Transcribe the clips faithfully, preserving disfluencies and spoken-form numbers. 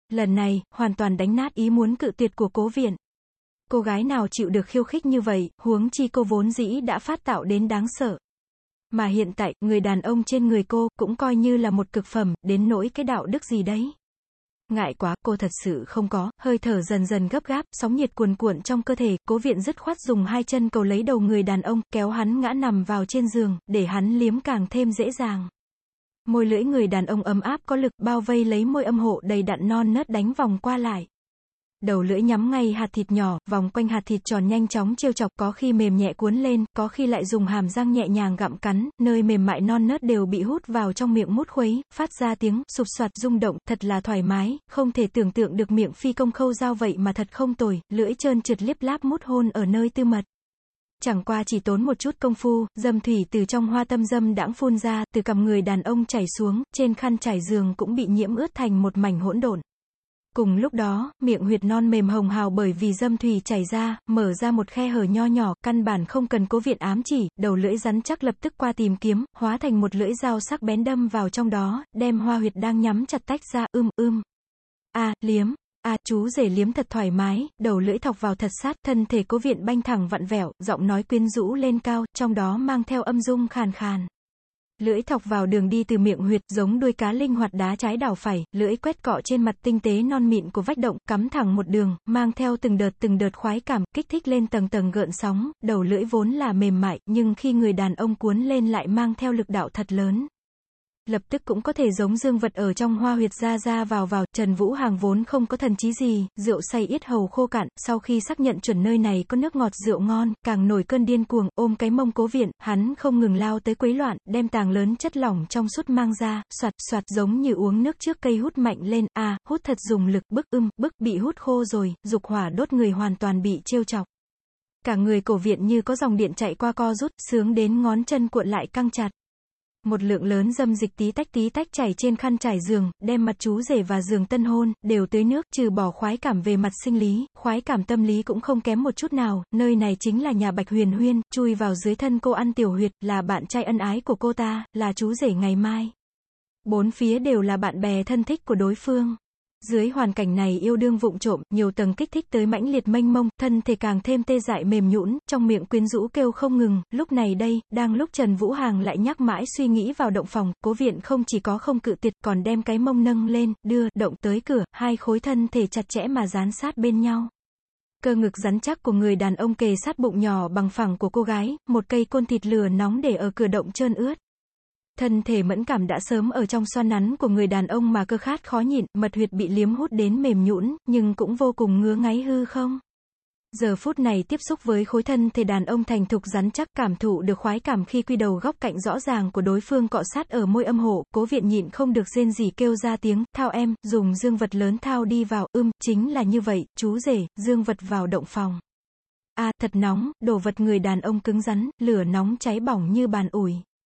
Lần này, hoàn toàn đánh nát ý muốn cự tuyệt của Cố Viện. Cô gái nào chịu được khiêu khích như vậy, huống chi cô vốn dĩ đã phát tạo đến đáng sợ. Mà hiện tại, người đàn ông trên người cô, cũng coi như là một cực phẩm, đến nỗi cái đạo đức gì đấy. Ngại quá, cô thật sự không có, hơi thở dần dần gấp gáp, sóng nhiệt cuồn cuộn trong cơ thể, Cố Viện dứt khoát dùng hai chân cầu lấy đầu người đàn ông, kéo hắn ngã nằm vào trên giường, để hắn liếm càng thêm dễ dàng. Môi lưỡi người đàn ông ấm áp có lực, bao vây lấy môi âm hộ đầy đặn non nớt đánh vòng qua lại. Đầu lưỡi nhắm ngay hạt thịt nhỏ, vòng quanh hạt thịt tròn nhanh chóng trêu chọc, có khi mềm nhẹ cuốn lên, có khi lại dùng hàm răng nhẹ nhàng gặm cắn, nơi mềm mại non nớt đều bị hút vào trong miệng mút khuấy, phát ra tiếng sụp soạt rung động, thật là thoải mái, không thể tưởng tượng được miệng phi công khâu dao vậy mà thật không tồi, lưỡi trơn trượt liếp láp mút hôn ở nơi tư mật. Chẳng qua chỉ tốn một chút công phu, dâm thủy từ trong hoa tâm dâm đãng phun ra, từ cằm người đàn ông chảy xuống, trên khăn trải giường cũng bị nhiễm ướt thành một mảnh hỗn độn. Cùng lúc đó, miệng huyệt non mềm hồng hào bởi vì dâm thủy chảy ra, mở ra một khe hở nho nhỏ, căn bản không cần Cố Viện ám chỉ, đầu lưỡi rắn chắc lập tức qua tìm kiếm, hóa thành một lưỡi dao sắc bén đâm vào trong đó, đem hoa huyệt đang nhắm chặt tách ra, ưm ưm. A, liếm, a, chú rể liếm thật thoải mái, đầu lưỡi thọc vào thật sát, thân thể Cố Viện banh thẳng vặn vẹo, giọng nói quyến rũ lên cao, trong đó mang theo âm dung khàn khàn. Lưỡi thọc vào đường đi từ miệng huyệt, giống đuôi cá linh hoạt đá trái đảo phải, lưỡi quét cọ trên mặt tinh tế non mịn của vách động, cắm thẳng một đường, mang theo từng đợt từng đợt khoái cảm, kích thích lên tầng tầng gợn sóng, đầu lưỡi vốn là mềm mại, nhưng khi người đàn ông cuốn lên lại mang theo lực đạo thật lớn. Lập tức cũng có thể giống dương vật ở trong hoa huyệt ra ra vào vào, Trần Vũ Hàng vốn không có thần trí gì, rượu say yết hầu khô cạn, sau khi xác nhận chuẩn nơi này có nước ngọt rượu ngon, càng nổi cơn điên cuồng, ôm cái mông Cố Viện, hắn không ngừng lao tới quấy loạn, đem tàng lớn chất lỏng trong suốt mang ra, soạt soạt giống như uống nước trước cây hút mạnh lên, à, hút thật dùng lực, bức ưm, bức, bị hút khô rồi, dục hỏa đốt người hoàn toàn bị trêu chọc. Cả người Cố Viện như có dòng điện chạy qua co rút, sướng đến ngón chân cuộn lại căng chặt. Một lượng lớn dâm dịch tí tách tí tách chảy trên khăn trải giường, đem mặt chú rể và giường tân hôn, đều tưới nước, trừ bỏ khoái cảm về mặt sinh lý, khoái cảm tâm lý cũng không kém một chút nào, nơi này chính là nhà Bạch Huyền Huyên, chui vào dưới thân cô ăn tiểu huyệt, là bạn trai ân ái của cô ta, là chú rể ngày mai. Bốn phía đều là bạn bè thân thích của đối phương. Dưới hoàn cảnh này yêu đương vụng trộm, nhiều tầng kích thích tới mãnh liệt mênh mông, thân thể càng thêm tê dại mềm nhũn, trong miệng quyến rũ kêu không ngừng, lúc này đây, đang lúc Trần Vũ Hàng lại nhắc mãi suy nghĩ vào động phòng, Cố Viện không chỉ có không cự tuyệt, còn đem cái mông nâng lên, đưa, động tới cửa, hai khối thân thể chặt chẽ mà dán sát bên nhau. Cơ ngực rắn chắc của người đàn ông kề sát bụng nhỏ bằng phẳng của cô gái, một cây côn thịt lửa nóng để ở cửa động trơn ướt. Thân thể mẫn cảm đã sớm ở trong xoăn nắn của người đàn ông mà cơ khát khó nhịn, mật huyệt bị liếm hút đến mềm nhũn, nhưng cũng vô cùng ngứa ngáy hư không. Giờ phút này tiếp xúc với khối thân thể đàn ông thành thục rắn chắc, cảm thụ được khoái cảm khi quy đầu góc cạnh rõ ràng của đối phương cọ sát ở môi âm hộ, Cố Viện nhịn không được rên rỉ kêu ra tiếng, thao em, dùng dương vật lớn thao đi vào, ưm, chính là như vậy, chú rể, dương vật vào động phòng. A, à, thật nóng, đồ vật người đàn ông cứng rắn, lửa nóng cháy bỏng như bàn ủi.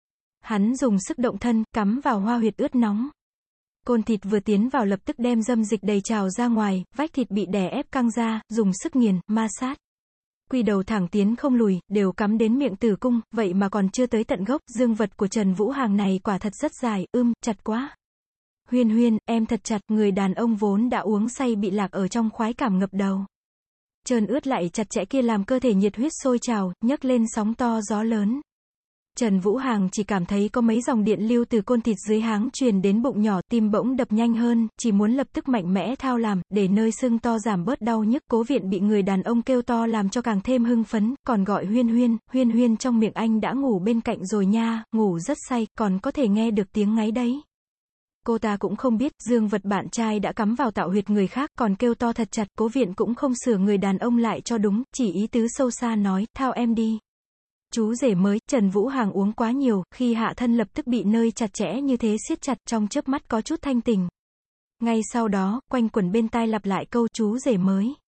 Hắn dùng sức động thân, cắm vào hoa huyệt ướt nóng. Côn thịt vừa tiến vào lập tức đem dâm dịch đầy trào ra ngoài, vách thịt bị đè ép căng ra, dùng sức nghiền, ma sát. Quy đầu thẳng tiến không lùi, đều cắm đến miệng tử cung, vậy mà còn chưa tới tận gốc, dương vật của Trần Vũ Hàng này quả thật rất dài, ưm, chặt quá. Huyên Huyên, em thật chặt, người đàn ông vốn đã uống say bị lạc ở trong khoái cảm ngập đầu. Trơn ướt lại chặt chẽ kia làm cơ thể nhiệt huyết sôi trào, nhấc lên sóng to gió lớn. Trần Vũ Hàng chỉ cảm thấy có mấy dòng điện lưu từ côn thịt dưới háng truyền đến bụng nhỏ, tim bỗng đập nhanh hơn, chỉ muốn lập tức mạnh mẽ thao làm, để nơi sưng to giảm bớt đau nhức. Cố Viện bị người đàn ông kêu to làm cho càng thêm hưng phấn, còn gọi Huyên Huyên, Huyên Huyên trong miệng anh đã ngủ bên cạnh rồi nha, ngủ rất say, còn có thể nghe được tiếng ngáy đấy. Cô ta cũng không biết, dương vật bạn trai đã cắm vào tạo huyệt người khác, còn kêu to thật chặt, Cố Viện cũng không sửa người đàn ông lại cho đúng, chỉ ý tứ sâu xa nói, thao em đi. Chú rể mới, Trần Vũ Hàng uống quá nhiều, khi hạ thân lập tức bị nơi chặt chẽ như thế siết chặt, trong chớp mắt có chút thanh tỉnh. Ngay sau đó, quanh quẩn bên tai lặp lại câu chú rể mới.